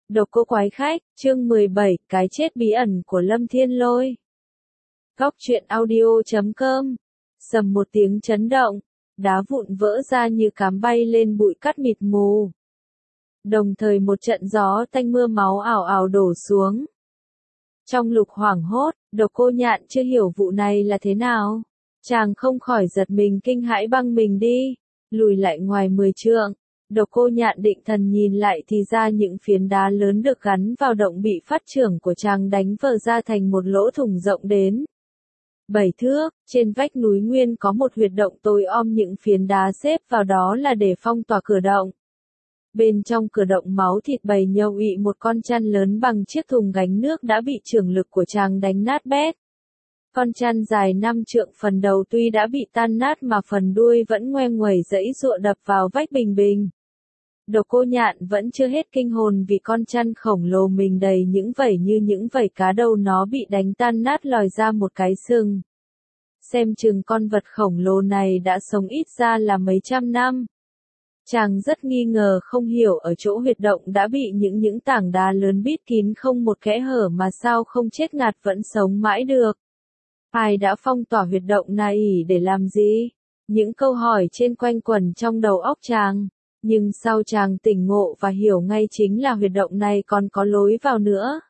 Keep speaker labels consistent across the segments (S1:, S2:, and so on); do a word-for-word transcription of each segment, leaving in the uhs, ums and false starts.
S1: Độc cô quái khách, chương mười bảy, cái chết bí ẩn của Lâm Thiên Lôi. Góc truyện audio chấm com. Sầm một tiếng chấn động, đá vụn vỡ ra như cám bay lên bụi cát mịt mù. Đồng thời một trận gió tanh mưa máu ảo ảo đổ xuống. Trong lục hoảng hốt, Độc Cô Nhạn chưa hiểu vụ này là thế nào. Chàng không khỏi giật mình kinh hãi băng mình đi, lùi lại ngoài mười trượng. Độc Cô Nhạn định thần nhìn lại thì ra những phiến đá lớn được gắn vào động bị phát trưởng của chàng đánh vỡ ra thành một lỗ thủng rộng đến bảy thước. Trên vách núi nguyên có một huyệt động tối om, những phiến đá xếp vào đó là để phong tỏa cửa động. Bên trong cửa động máu thịt bầy nhâu ị, một con chăn lớn bằng chiếc thùng gánh nước đã bị chưởng lực của chàng đánh nát bét. Con chăn dài năm trượng, phần đầu tuy đã bị tan nát mà phần đuôi vẫn ngoe nguẩy giãy giụa đập vào vách bình bình. Độc Cô Nhạn vẫn chưa hết kinh hồn vì con chăn khổng lồ mình đầy những vảy như những vảy cá đâu nó bị đánh tan nát lòi ra một cái sừng. Xem chừng con vật khổng lồ này đã sống ít ra là mấy trăm năm. Chàng rất nghi ngờ không hiểu ở chỗ huyệt động đã bị những những tảng đá lớn bít kín không một kẽ hở mà sao không chết ngạt vẫn sống mãi được. Ai đã phong tỏa huyệt động này để làm gì? Những câu hỏi trên quanh quẩn trong đầu óc chàng. Nhưng sau chàng tỉnh ngộ và hiểu ngay chính là huyệt động này còn có lối vào nữa.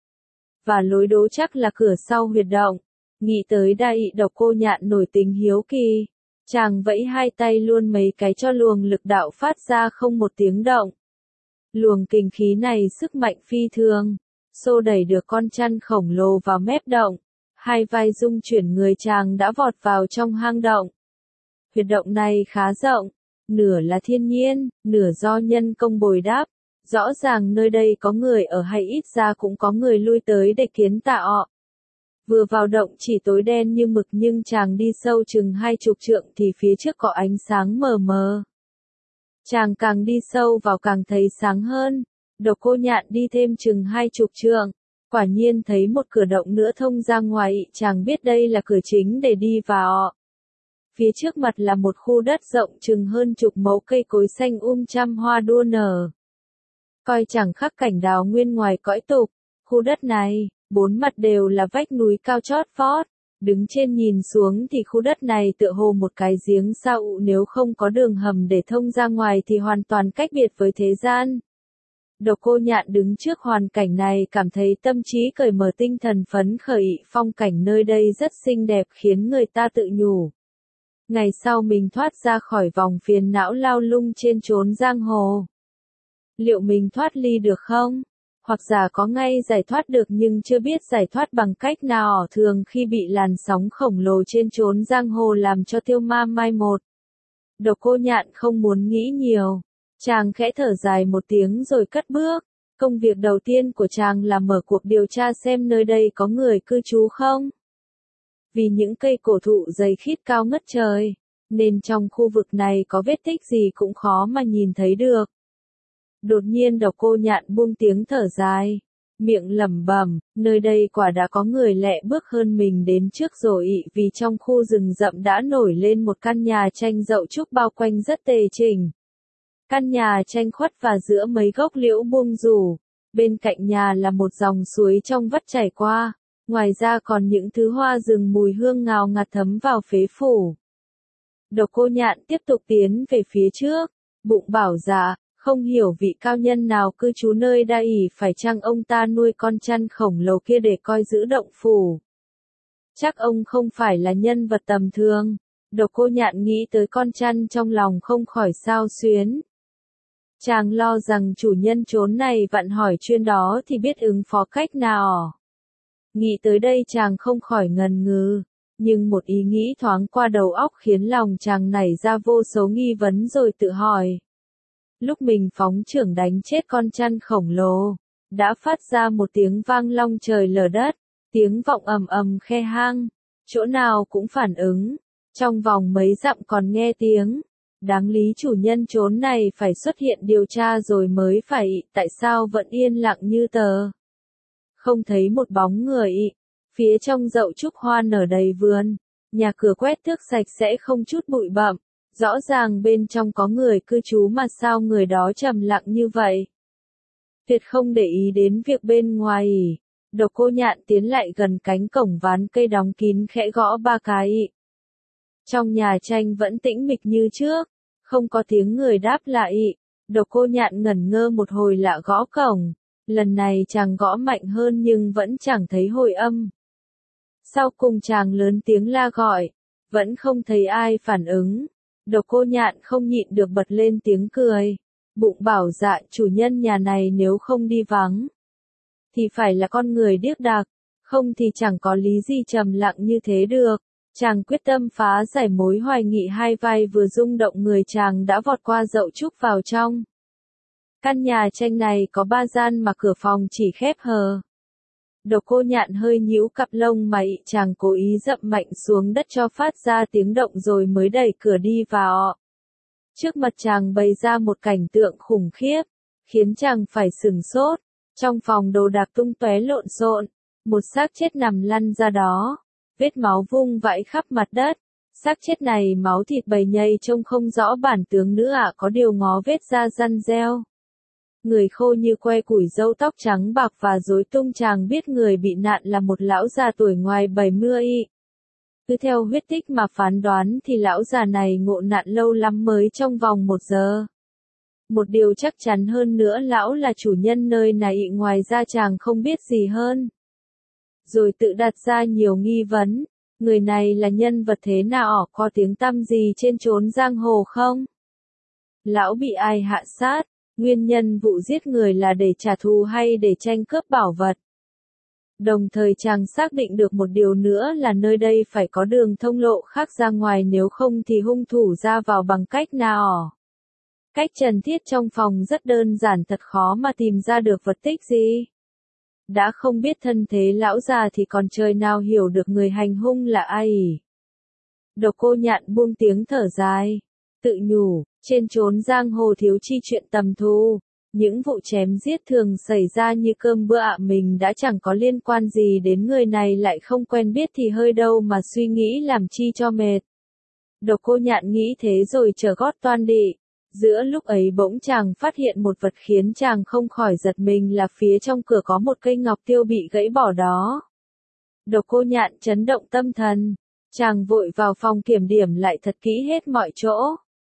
S1: Và lối đó chắc là cửa sau huyệt động. Nghĩ tới đây, Độc Cô Nhạn nổi tình hiếu kỳ. Chàng vẫy hai tay luôn mấy cái cho luồng lực đạo phát ra không một tiếng động. Luồng kinh khí này sức mạnh phi thường, xô đẩy được con chăn khổng lồ vào mép động. Hai vai rung chuyển, người chàng đã vọt vào trong hang động. Huyệt động này khá rộng. Nửa là thiên nhiên, nửa do nhân công bồi đắp. Rõ ràng nơi đây có người ở hay ít ra cũng có người lui tới để kiến tạo. Vừa vào động chỉ tối đen như mực, nhưng chàng đi sâu chừng hai chục trượng thì phía trước có ánh sáng mờ mờ. Chàng càng đi sâu vào càng thấy sáng hơn. Độc Cô Nhạn đi thêm chừng hai chục trượng, quả nhiên thấy một cửa động nữa thông ra ngoài. Chàng biết đây là cửa chính để đi vào. Phía trước mặt là một khu đất rộng chừng hơn chục mẫu, cây cối xanh um trăm hoa đua nở. Coi chẳng khác cảnh đào nguyên ngoài cõi tục. Khu đất này, bốn mặt đều là vách núi cao chót vót. Đứng trên nhìn xuống thì khu đất này tựa hồ một cái giếng sâu, nếu không có đường hầm để thông ra ngoài thì hoàn toàn cách biệt với thế gian. Độc Cô Nhạn đứng trước hoàn cảnh này cảm thấy tâm trí cởi mở, tinh thần phấn khởi. Phong cảnh nơi đây rất xinh đẹp khiến người ta tự nhủ. Ngày sau mình thoát ra khỏi vòng phiền não lao lung trên chốn giang hồ. Liệu mình thoát ly được không? Hoặc giả có ngay giải thoát được nhưng chưa biết giải thoát bằng cách nào. Thường khi bị làn sóng khổng lồ trên chốn giang hồ làm cho tiêu ma mai một. Độc Cô Nhạn không muốn nghĩ nhiều. Chàng khẽ thở dài một tiếng rồi cất bước. Công việc đầu tiên của chàng là mở cuộc điều tra xem nơi đây có người cư trú không. Vì những cây cổ thụ dày khít cao ngất trời, nên trong khu vực này có vết tích gì cũng khó mà nhìn thấy được. Đột nhiên Độc Cô Nhạn buông tiếng thở dài, miệng lẩm bẩm, nơi đây quả đã có người lẹ bước hơn mình đến trước rồi. Vì trong khu rừng rậm đã nổi lên một căn nhà tranh dậu trúc bao quanh rất tề chỉnh. Căn nhà tranh khuất và giữa mấy gốc liễu buông rủ, bên cạnh nhà là một dòng suối trong vắt chảy qua. Ngoài ra còn những thứ hoa rừng mùi hương ngào ngạt thấm vào phế phủ. Độc Cô Nhạn tiếp tục tiến về phía trước, bụng bảo dạ, không hiểu vị cao nhân nào cư trú nơi đây, phải chăng ông ta nuôi con chăn khổng lồ kia để coi giữ động phủ. Chắc ông không phải là nhân vật tầm thường. Độc Cô Nhạn nghĩ tới con chăn trong lòng không khỏi xao xuyến. Chàng lo rằng chủ nhân chốn này vặn hỏi chuyên đó thì biết ứng phó cách nào. Nghĩ tới đây chàng không khỏi ngần ngừ, nhưng một ý nghĩ thoáng qua đầu óc khiến lòng chàng nảy ra vô số nghi vấn rồi tự hỏi. Lúc mình phóng chưởng đánh chết con chăn khổng lồ, đã phát ra một tiếng vang long trời lở đất, tiếng vọng ầm ầm khe hang, chỗ nào cũng phản ứng, trong vòng mấy dặm còn nghe tiếng. Đáng lý chủ nhân chốn này phải xuất hiện điều tra rồi mới phải, tại sao vẫn yên lặng như tờ. Không thấy một bóng người. Phía trong dậu trúc hoa nở đầy vườn, nhà cửa quét tước sạch sẽ không chút bụi bặm, rõ ràng bên trong có người cư trú mà sao người đó trầm lặng như vậy. tuyệt không để ý đến việc bên ngoài. Độc Cô Nhạn tiến lại gần cánh cổng ván cây đóng kín khẽ gõ ba cái. Trong nhà tranh vẫn tĩnh mịch như trước, không có tiếng người đáp lại. Độc Cô Nhạn ngẩn ngơ một hồi lạ gõ cổng, lần này chàng gõ mạnh hơn nhưng vẫn chẳng thấy hồi âm. Sau cùng chàng lớn tiếng la gọi, vẫn không thấy ai phản ứng. Độc Cô Nhạn không nhịn được bật lên tiếng cười, bụng bảo dạ chủ nhân nhà này nếu không đi vắng, thì phải là con người điếc đạc, không thì chẳng có lý gì trầm lặng như thế được. Chàng quyết tâm phá giải mối hoài nghị, hai vai vừa rung động người chàng đã vọt qua dậu trúc vào trong. Căn nhà tranh này có ba gian mà cửa phòng chỉ khép hờ. Độc Cô Nhạn hơi nhíu cặp lông mày, chàng cố ý dậm mạnh xuống đất cho phát ra tiếng động rồi mới đẩy cửa đi vào. Trước mặt chàng bày ra một cảnh tượng khủng khiếp, khiến chàng phải sửng sốt. Trong phòng đồ đạc tung tóe lộn xộn, một xác chết nằm lăn ra đó, vết máu vung vãi khắp mặt đất. Xác chết này máu thịt bầy nhầy trông không rõ bản tướng nữa ạ, có điều ngó vết da răn reo. Người khô như que củi, râu tóc trắng bạc và rối tung, chàng biết người bị nạn là một lão già tuổi ngoài bảy mươi. Cứ theo huyết tích mà phán đoán thì lão già này ngộ nạn lâu lắm mới trong vòng một giờ. Một điều chắc chắn hơn nữa, lão là chủ nhân nơi này, ngoài ra chàng không biết gì hơn. Rồi tự đặt ra nhiều nghi vấn, người này là nhân vật thế nào, có tiếng tăm gì trên chốn giang hồ không? Lão bị ai hạ sát? Nguyên nhân vụ giết người là để trả thù hay để tranh cướp bảo vật? Đồng thời chàng xác định được một điều nữa là nơi đây phải có đường thông lộ khác ra ngoài, nếu không thì hung thủ ra vào bằng cách nào? Cách trần thiết trong phòng rất đơn giản, thật khó mà tìm ra được vật tích gì. Đã không biết thân thế lão già thì còn trời nào hiểu được người hành hung là ai. Độc Cô Nhạn buông tiếng thở dài, tự nhủ, trên chốn giang hồ thiếu chi chuyện tầm thu, những vụ chém giết thường xảy ra như cơm bữa ạ, mình đã chẳng có liên quan gì đến người này, lại không quen biết thì hơi đâu mà suy nghĩ làm chi cho mệt. Độc Cô Nhạn nghĩ thế rồi trở gót toan đi. Giữa lúc ấy bỗng chàng phát hiện một vật khiến chàng không khỏi giật mình, là phía trong cửa có một cây ngọc tiêu bị gãy bỏ đó. Độc Cô Nhạn chấn động tâm thần, chàng vội vào phòng kiểm điểm lại thật kỹ hết mọi chỗ.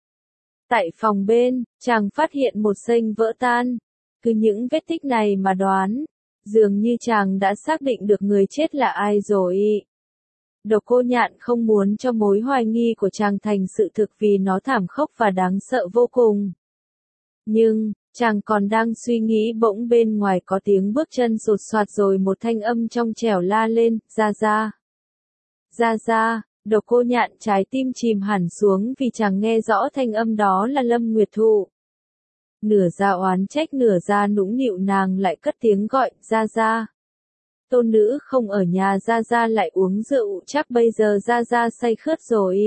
S1: Tại phòng bên, chàng phát hiện một sênh vỡ tan. Cứ những vết tích này mà đoán, dường như chàng đã xác định được người chết là ai rồi. Độc Cô Nhạn không muốn cho mối hoài nghi của chàng thành sự thực vì nó thảm khốc và đáng sợ vô cùng. Nhưng, chàng còn đang suy nghĩ bỗng bên ngoài có tiếng bước chân sột soạt rồi một thanh âm trong trẻo la lên, ra ra. Ra ra, Độc Cô Nhạn trái tim chìm hẳn xuống vì chàng nghe rõ thanh âm đó là Lâm Nguyệt Thụ. Nửa ra oán trách nửa ra nũng nịu, nàng lại cất tiếng gọi, ra ra. Tôn nữ không ở nhà, ra ra lại uống rượu, chắc bây giờ ra ra say khướt rồi.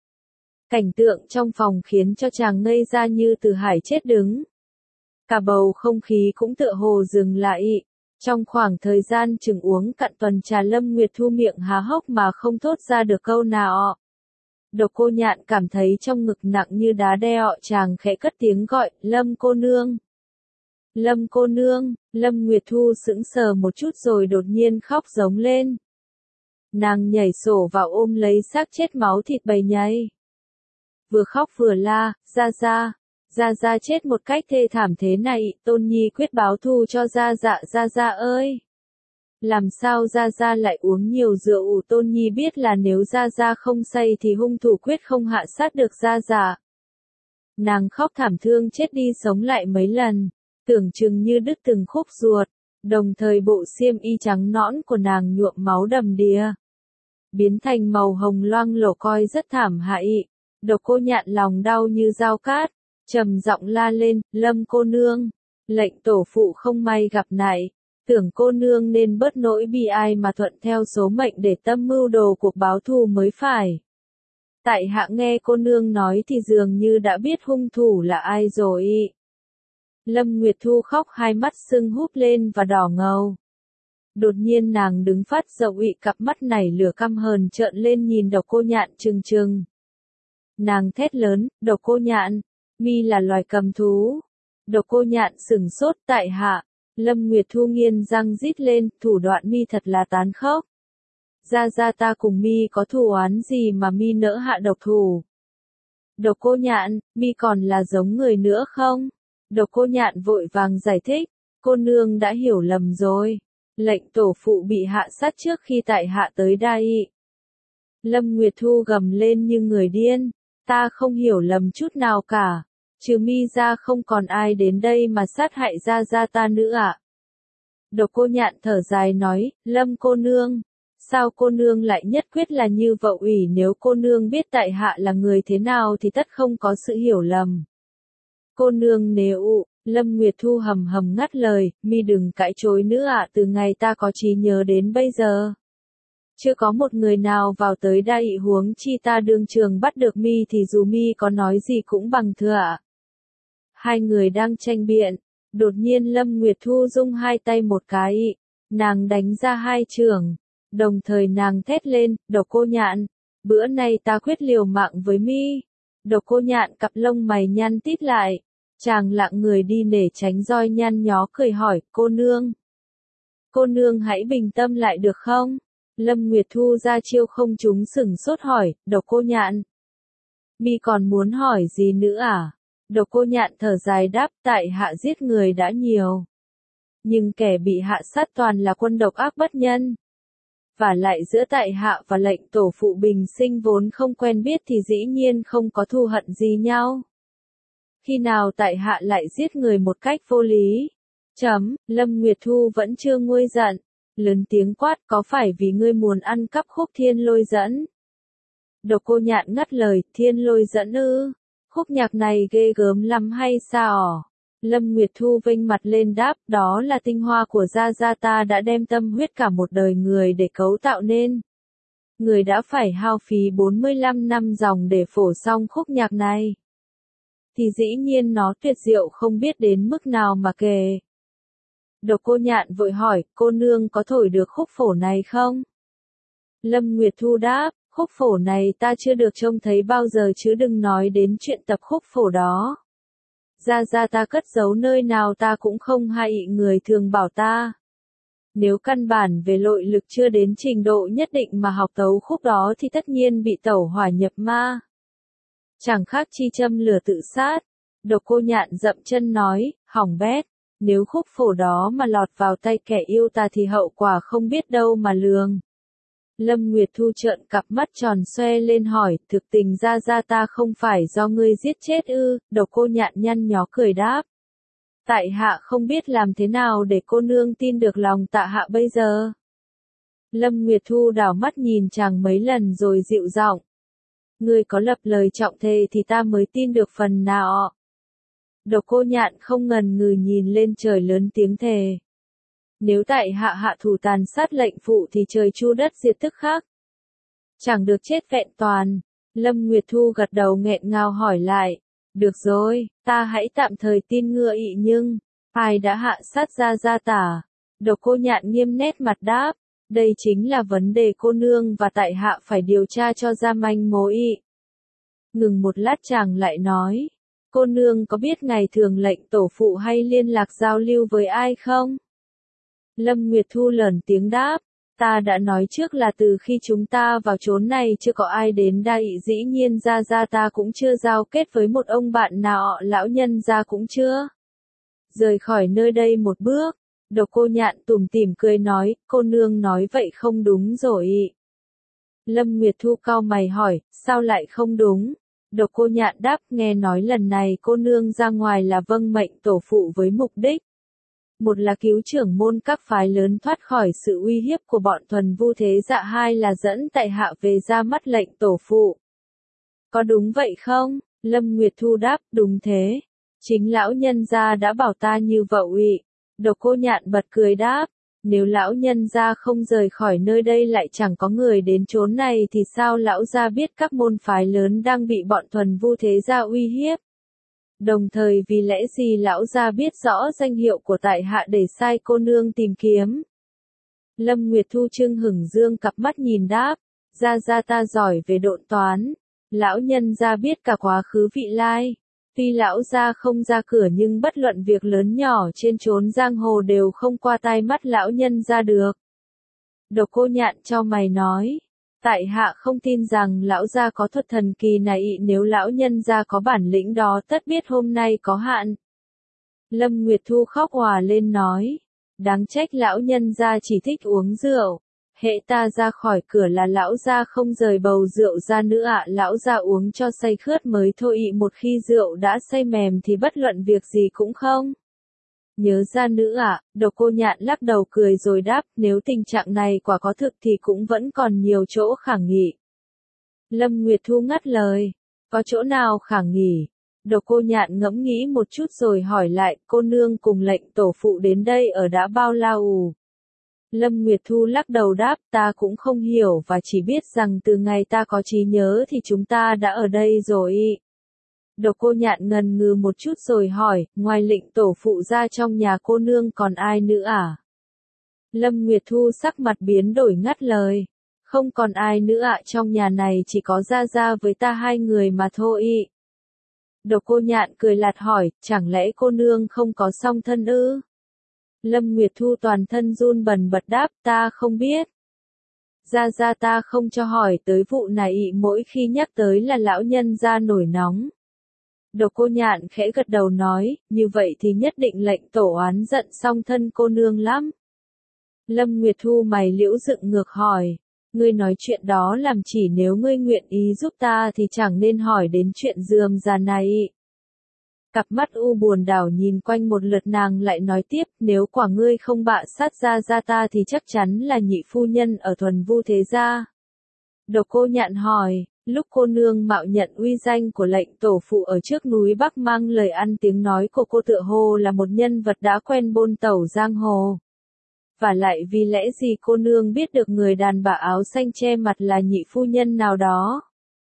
S1: Cảnh tượng trong phòng khiến cho chàng ngây ra như từ hải chết đứng. Cả bầu không khí cũng tựa hồ dừng lại. Trong khoảng thời gian chừng uống cạn tuần trà, Lâm Nguyệt Thu miệng há hốc mà không thốt ra được câu nào. Độc Cô Nhạn cảm thấy trong ngực nặng như đá đeo, chàng khẽ cất tiếng gọi, Lâm cô nương. Lâm cô nương, Lâm Nguyệt Thu sững sờ một chút rồi đột nhiên khóc giống lên. Nàng nhảy sổ vào ôm lấy xác chết máu thịt bầy nhầy. Vừa khóc vừa la, ra ra, ra ra chết một cách thê thảm thế này, Tôn Nhi quyết báo thù cho ra dạ, ra ra ơi. Làm sao ra ra lại uống nhiều rượu, Tôn Nhi biết là nếu ra ra không say thì hung thủ quyết không hạ sát được ra dạ. Nàng khóc thảm thương chết đi sống lại mấy lần, tưởng chừng như đứt từng khúc ruột, đồng thời bộ xiêm y trắng nõn của nàng nhuộm máu đầm đìa, biến thành màu hồng loang lổ, coi rất thảm hại. Độc Cô Nhạn lòng đau như dao cát, trầm giọng la lên, Lâm cô nương, lệnh tổ phụ không may gặp nạn, tưởng cô nương nên bớt nỗi bi ai mà thuận theo số mệnh để tâm mưu đồ cuộc báo thù mới phải. Tại hạ nghe cô nương nói thì dường như đã biết hung thủ là ai rồi. Lâm Nguyệt Thu khóc, hai mắt sưng húp lên và đỏ ngầu. Đột nhiên nàng đứng phát dậy, cặp mắt nảy lửa căm hờn trợn lên nhìn Độc Cô Nhạn trừng trừng. Nàng thét lớn, Độc Cô Nhạn, mi là loài cầm thú. Độc Cô Nhạn sửng sốt, tại hạ, Lâm Nguyệt Thu nghiến răng rít lên, thủ đoạn mi thật là tàn khốc. Gia Gia ta cùng mi có thù oán gì mà mi nỡ hạ độc thủ? Độc Cô Nhạn, mi còn là giống người nữa không? Độc Cô Nhạn vội vàng giải thích, cô nương đã hiểu lầm rồi. Lệnh tổ phụ bị hạ sát trước khi tại hạ tới đây. Lâm Nguyệt Thu gầm lên như người điên, ta không hiểu lầm chút nào cả. Trừ mi ra không còn ai đến đây mà sát hại Gia Gia ta nữa ạ. À? Độc Cô Nhạn thở dài nói, Lâm cô nương, sao cô nương lại nhất quyết là như vậy? Ủy nếu cô nương biết tại hạ là người thế nào thì tất không có sự hiểu lầm. Cô nương nếu, Lâm Nguyệt Thu hầm hầm ngắt lời, mi đừng cãi chối nữa ạ. À, từ ngày ta có trí nhớ đến bây giờ, chưa có một người nào vào tới đây, huống chi ta đương trường bắt được mi thì dù mi có nói gì cũng bằng thừa ạ. À. Hai người đang tranh biện, đột nhiên Lâm Nguyệt Thu rung hai tay một cái, nàng đánh ra hai chưởng, đồng thời nàng thét lên, Độc Cô Nhạn, bữa nay ta quyết liều mạng với mi. Độc Cô Nhạn cặp lông mày nhăn tít lại, chàng lặng người đi để tránh roi nhăn nhó cười hỏi, cô nương. Cô nương hãy bình tâm lại được không? Lâm Nguyệt Thu ra chiêu không trúng sửng sốt hỏi, Độc Cô Nhạn. Mi còn muốn hỏi gì nữa à? Độc Cô Nhạn thở dài đáp, tại hạ giết người đã nhiều. Nhưng kẻ bị hạ sát toàn là quân độc ác bất nhân. Và lại giữa tại hạ và lệnh tổ phụ bình sinh vốn không quen biết thì dĩ nhiên không có thù hận gì nhau. Khi nào tại hạ lại giết người một cách vô lý? Chấm, Lâm Nguyệt Thu vẫn chưa nguôi giận, lớn tiếng quát, có phải vì ngươi muốn ăn cắp khúc Thiên Lôi Dẫn? Độc Cô Nhạn ngắt lời, Thiên Lôi Dẫn ư? Khúc nhạc này ghê gớm lắm hay sao? Lâm Nguyệt Thu vênh mặt lên đáp, đó là tinh hoa của Gia Gia ta đã đem tâm huyết cả một đời người để cấu tạo nên. Người đã phải hao phí bốn mươi lăm năm dòng để phổ xong khúc nhạc này. Thì dĩ nhiên nó tuyệt diệu không biết đến mức nào mà kể. Độc Cô Nhạn vội hỏi, cô nương có thổi được khúc phổ này không? Lâm Nguyệt Thu đáp, khúc phổ này ta chưa được trông thấy bao giờ chứ đừng nói đến chuyện tập khúc phổ đó. Gia Gia ta cất giấu nơi nào ta cũng không hay, người thường bảo ta. Nếu căn bản về nội lực chưa đến trình độ nhất định mà học tấu khúc đó thì tất nhiên bị tẩu hỏa nhập ma. Chẳng khác chi châm lửa tự sát. Độc Cô Nhạn dậm chân nói, hỏng bét, nếu khúc phổ đó mà lọt vào tay kẻ yêu ta thì hậu quả không biết đâu mà lường. Lâm Nguyệt Thu trợn cặp mắt tròn xoe lên hỏi, thực tình Gia Gia ta không phải do ngươi giết chết ư? Độc Cô Nhạn nhăn nhó cười đáp. Tại hạ không biết làm thế nào để cô nương tin được lòng tạ hạ bây giờ. Lâm Nguyệt Thu đảo mắt nhìn chàng mấy lần rồi dịu giọng. Ngươi có lập lời trọng thề thì ta mới tin được phần nào. Độc Cô Nhạn không ngần ngừ nhìn lên trời lớn tiếng thề. Nếu tại hạ hạ thủ tàn sát lệnh phụ thì trời chu đất diệt tức khắc. Chẳng được chết vẹn toàn. Lâm Nguyệt Thu gật đầu nghẹn ngào hỏi lại. Được rồi, ta hãy tạm thời tin ngựa ị nhưng, ai đã hạ sát Gia Gia tả? Độc Cô Nhạn nghiêm nét mặt đáp. Đây chính là vấn đề cô nương và tại hạ phải điều tra cho ra manh mối. Ngừng một lát chàng lại nói. Cô nương có biết ngày thường lệnh tổ phụ hay liên lạc giao lưu với ai không? Lâm Nguyệt Thu lớn tiếng đáp, ta đã nói trước là từ khi chúng ta vào chốn này chưa có ai đến đây, dĩ nhiên Gia Gia ta cũng chưa giao kết với một ông bạn nào, lão nhân gia cũng chưa. Rời khỏi nơi đây một bước, Độc Cô Nhạn tủm tỉm cười nói, cô nương nói vậy không đúng rồi. Lâm Nguyệt Thu cau mày hỏi, sao lại không đúng? Độc Cô Nhạn đáp, nghe nói lần này cô nương ra ngoài là vâng mệnh tổ phụ với mục đích. Một là cứu trưởng môn các phái lớn thoát khỏi sự uy hiếp của bọn thuần vu thế dạ, hai là dẫn tại hạ về ra mắt lệnh tổ phụ. Có đúng vậy không? Lâm Nguyệt Thu đáp, đúng thế. Chính lão nhân gia đã bảo ta như vậy. Độc Cô Nhạn bật cười đáp, nếu lão nhân gia không rời khỏi nơi đây lại chẳng có người đến chốn này thì sao lão gia biết các môn phái lớn đang bị bọn thuần vu thế gia uy hiếp? Đồng thời vì lẽ gì lão gia biết rõ danh hiệu của tại hạ để sai cô nương tìm kiếm? Lâm Nguyệt Thu trưng hửng dương cặp mắt nhìn đáp, Gia Gia ta giỏi về độn toán, lão nhân gia biết cả quá khứ vị lai, Tuy lão gia không ra cửa nhưng bất luận việc lớn nhỏ trên chốn giang hồ đều không qua tai mắt lão nhân gia được. Độc Cô Nhạn cho mày nói, tại hạ không tin rằng lão gia có thuật thần kỳ này, nếu lão nhân gia có bản lĩnh đó tất biết hôm nay có hạn. Lâm Nguyệt Thu khóc òa lên nói, đáng trách lão nhân gia chỉ thích uống rượu. Hệ ta ra khỏi cửa là lão gia không rời bầu rượu ra nữa ạ, lão gia uống cho say khướt mới thôi ị, một khi rượu đã say mềm thì bất luận việc gì cũng không nhớ ra nữa ạ. Độc Cô Nhạn lắc đầu cười rồi đáp, nếu tình trạng này quả có thực thì cũng vẫn còn nhiều chỗ khả nghị. Lâm Nguyệt Thu ngắt lời, có chỗ nào khả nghỉ? Độc Cô Nhạn ngẫm nghĩ một chút rồi hỏi lại, cô nương cùng lệnh tổ phụ đến đây ở đã bao lâu? Lâm Nguyệt Thu lắc đầu đáp, ta cũng không hiểu và chỉ biết rằng từ ngày ta có trí nhớ thì chúng ta đã ở đây rồi. Độc Cô Nhạn ngần ngừ một chút rồi hỏi, ngoài lệnh tổ phụ ra trong nhà cô nương còn ai nữa à? Lâm Nguyệt Thu sắc mặt biến đổi ngắt lời, không còn ai nữa ạ, trong nhà này chỉ có Gia Gia với ta hai người mà thôi. Độc Cô Nhạn cười lạt hỏi, chẳng lẽ cô nương không có song thân ư? Lâm Nguyệt Thu toàn thân run bần bật đáp, ta không biết. Gia Gia ta không cho hỏi tới vụ này, mỗi khi nhắc tới là lão nhân gia nổi nóng. Độc Cô Nhạn khẽ gật đầu nói, như vậy thì nhất định lệnh tổ oán giận song thân cô nương lắm. Lâm Nguyệt Thu mày liễu dựng ngược hỏi, ngươi nói chuyện đó làm chỉ nếu ngươi nguyện ý giúp ta thì chẳng nên hỏi đến chuyện rườm rà này. Cặp mắt u buồn đảo nhìn quanh một lượt, nàng lại nói tiếp, nếu quả ngươi không bạ sát Gia Gia ta thì chắc chắn là nhị phu nhân ở Thuần Vu Thế Gia. Độc Cô Nhạn hỏi, lúc cô nương mạo nhận uy danh của lệnh tổ phụ ở trước núi Bắc mang lời ăn tiếng nói của cô tựa hồ là một nhân vật đã quen bôn tẩu giang hồ. Và lại vì lẽ gì cô nương biết được người đàn bà áo xanh che mặt là nhị phu nhân nào đó?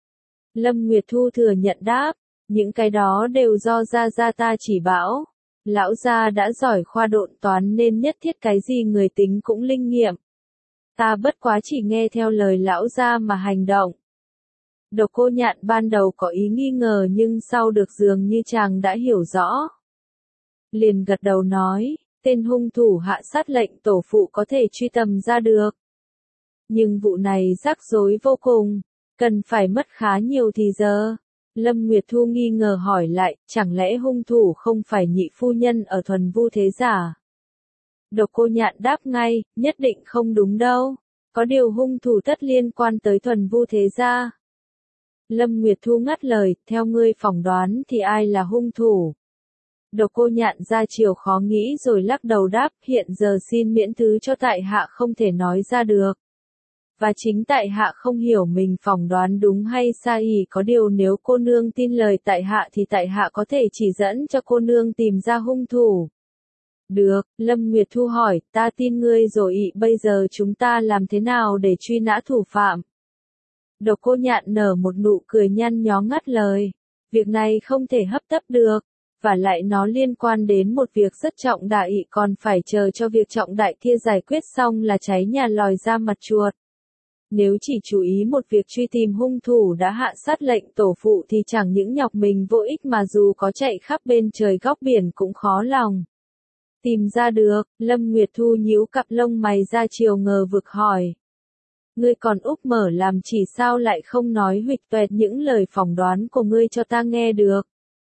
S1: Lâm Nguyệt Thu thừa nhận đáp, những cái đó đều do Gia Gia ta chỉ bảo. Lão gia đã giỏi khoa độn toán nên nhất thiết cái gì người tính cũng linh nghiệm. Ta bất quá chỉ nghe theo lời lão gia mà hành động. Độc Cô Nhạn ban đầu có ý nghi ngờ nhưng sau được dường như chàng đã hiểu rõ. Liền gật đầu nói, tên hung thủ hạ sát lệnh tổ phụ có thể truy tầm ra được. Nhưng vụ này rắc rối vô cùng, cần phải mất khá nhiều thì giờ. Lâm Nguyệt Thu nghi ngờ hỏi lại, chẳng lẽ hung thủ không phải nhị phu nhân ở Thuần Vu Thế Gia? Độc Cô Nhạn đáp ngay, nhất định không đúng đâu. Có điều hung thủ tất liên quan tới Thuần Vu Thế Gia. Lâm Nguyệt Thu ngắt lời, theo ngươi phỏng đoán thì ai là hung thủ? Độc Cô Nhạn ra chiều khó nghĩ rồi lắc đầu đáp, hiện giờ xin miễn thứ cho tại hạ không thể nói ra được. Và chính tại hạ không hiểu mình phỏng đoán đúng hay sai, có điều nếu cô nương tin lời tại hạ thì tại hạ có thể chỉ dẫn cho cô nương tìm ra hung thủ. Được, Lâm Nguyệt Thu hỏi, ta tin ngươi rồi, bây giờ chúng ta làm thế nào để truy nã thủ phạm? Độc Cô Nhạn nở một nụ cười nhăn nhó ngắt lời, việc này không thể hấp tấp được, và lại nó liên quan đến một việc rất trọng đại, còn phải chờ cho việc trọng đại kia giải quyết xong là cháy nhà lòi ra mặt chuột. Nếu chỉ chú ý một việc truy tìm hung thủ đã hạ sát lệnh tổ phụ thì chẳng những nhọc mình vô ích mà dù có chạy khắp bên trời góc biển cũng khó lòng tìm ra được. Lâm Nguyệt Thu nhíu cặp lông mày ra chiều ngờ vực hỏi, ngươi còn úp mở làm chỉ sao lại không nói huỵch toẹt những lời phỏng đoán của ngươi cho ta nghe được?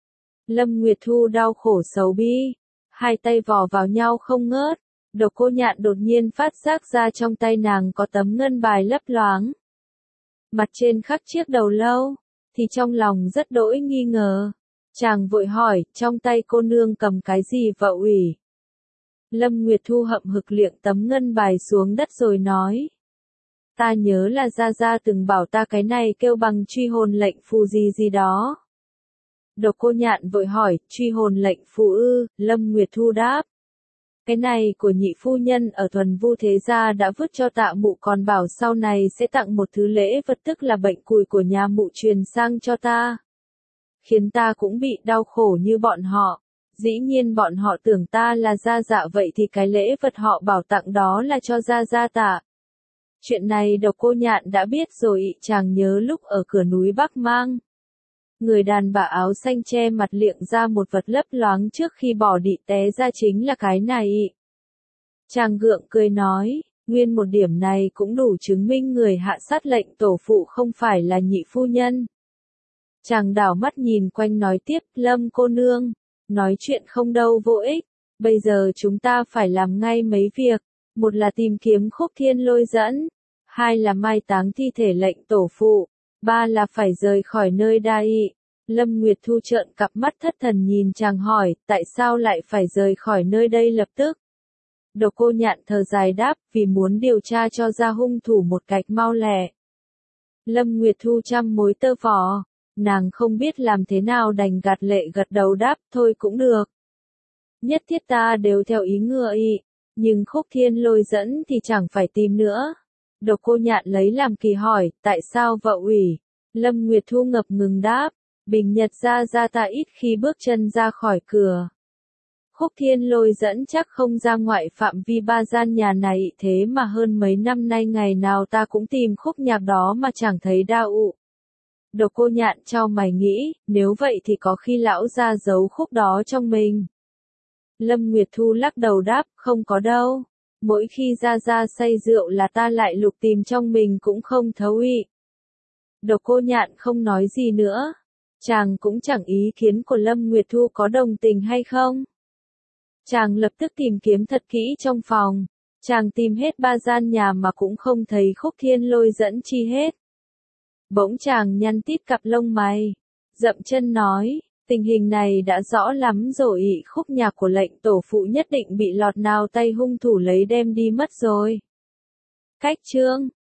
S1: Lâm Nguyệt Thu đau khổ sầu bi, hai tay vò vào nhau không ngớt. Độc Cô Nhạn đột nhiên phát giác ra trong tay nàng có tấm ngân bài lấp loáng. Mặt trên khắc chiếc đầu lâu, thì trong lòng rất đỗi nghi ngờ. Chàng vội hỏi, trong tay cô nương cầm cái gì vậy ủy? Lâm Nguyệt Thu hậm hực liệng tấm ngân bài xuống đất rồi nói, ta nhớ là Gia Gia từng bảo ta cái này kêu bằng truy hồn lệnh phù gì gì đó. Độc Cô Nhạn vội hỏi, truy hồn lệnh phù ư? Lâm Nguyệt Thu đáp, cái này của nhị phu nhân ở Thuần Vu Thế Gia đã vứt cho tạ mụ, còn bảo sau này sẽ tặng một thứ lễ vật tức là bệnh cùi của nhà mụ truyền sang cho ta. Khiến ta cũng bị đau khổ như bọn họ. Dĩ nhiên bọn họ tưởng ta là Gia Dạ, vậy thì cái lễ vật họ bảo tặng đó là cho Gia Gia tạ. Chuyện này Độc Cô Nhạn đã biết rồi, chàng nhớ lúc ở cửa núi Bắc Mang. Người đàn bà áo xanh che mặt liệng ra một vật lấp loáng trước khi bỏ đĩ té ra chính là cái này. Chàng gượng cười nói, nguyên một điểm này cũng đủ chứng minh người hạ sát lệnh tổ phụ không phải là nhị phu nhân. Chàng đảo mắt nhìn quanh nói tiếp, Lâm cô nương, nói chuyện không đâu vô ích, bây giờ chúng ta phải làm ngay mấy việc, một là tìm kiếm Khúc Thiên Lôi dẫn, hai là mai táng thi thể lệnh tổ phụ, ba là phải rời khỏi nơi đa y. Lâm Nguyệt Thu trợn cặp mắt thất thần nhìn chàng hỏi, tại sao lại phải rời khỏi nơi đây lập tức? Độc Cô Nhạn thở dài đáp, vì muốn điều tra cho ra hung thủ một cách mau lẹ. Lâm Nguyệt Thu trăm mối tơ vò, nàng không biết làm thế nào đành gạt lệ gật đầu đáp, thôi cũng được. Nhất thiết ta đều theo ý ngựa y, nhưng Khúc Thiên Lôi dẫn thì chẳng phải tìm nữa. Độc Cô Nhạn lấy làm kỳ hỏi, tại sao vợ ủy? Lâm Nguyệt Thu ngập ngừng đáp, bình nhật ra ra ta ít khi bước chân ra khỏi cửa. Khúc Thiên Lôi dẫn chắc không ra ngoại phạm vi ba gian nhà này, thế mà hơn mấy năm nay ngày nào ta cũng tìm khúc nhạc đó mà chẳng thấy đa ụ. Độc Cô Nhạn cho mày nghĩ, nếu vậy thì có khi lão ra giấu khúc đó trong mình. Lâm Nguyệt Thu lắc đầu đáp, không có đâu. Mỗi khi ra ra say rượu là ta lại lục tìm trong mình cũng không thấu ị. Độc Cô Nhạn không nói gì nữa. Chàng cũng chẳng ý kiến của Lâm Nguyệt Thu có đồng tình hay không. Chàng lập tức tìm kiếm thật kỹ trong phòng. Chàng tìm hết ba gian nhà mà cũng không thấy Khúc Thiên Lôi dẫn chi hết. Bỗng chàng nhăn tít cặp lông mày. Dậm chân nói, tình hình này đã rõ lắm rồi, khúc nhạc của lệnh tổ phụ nhất định bị lọt nào tay hung thủ lấy đem đi mất rồi. Cách chương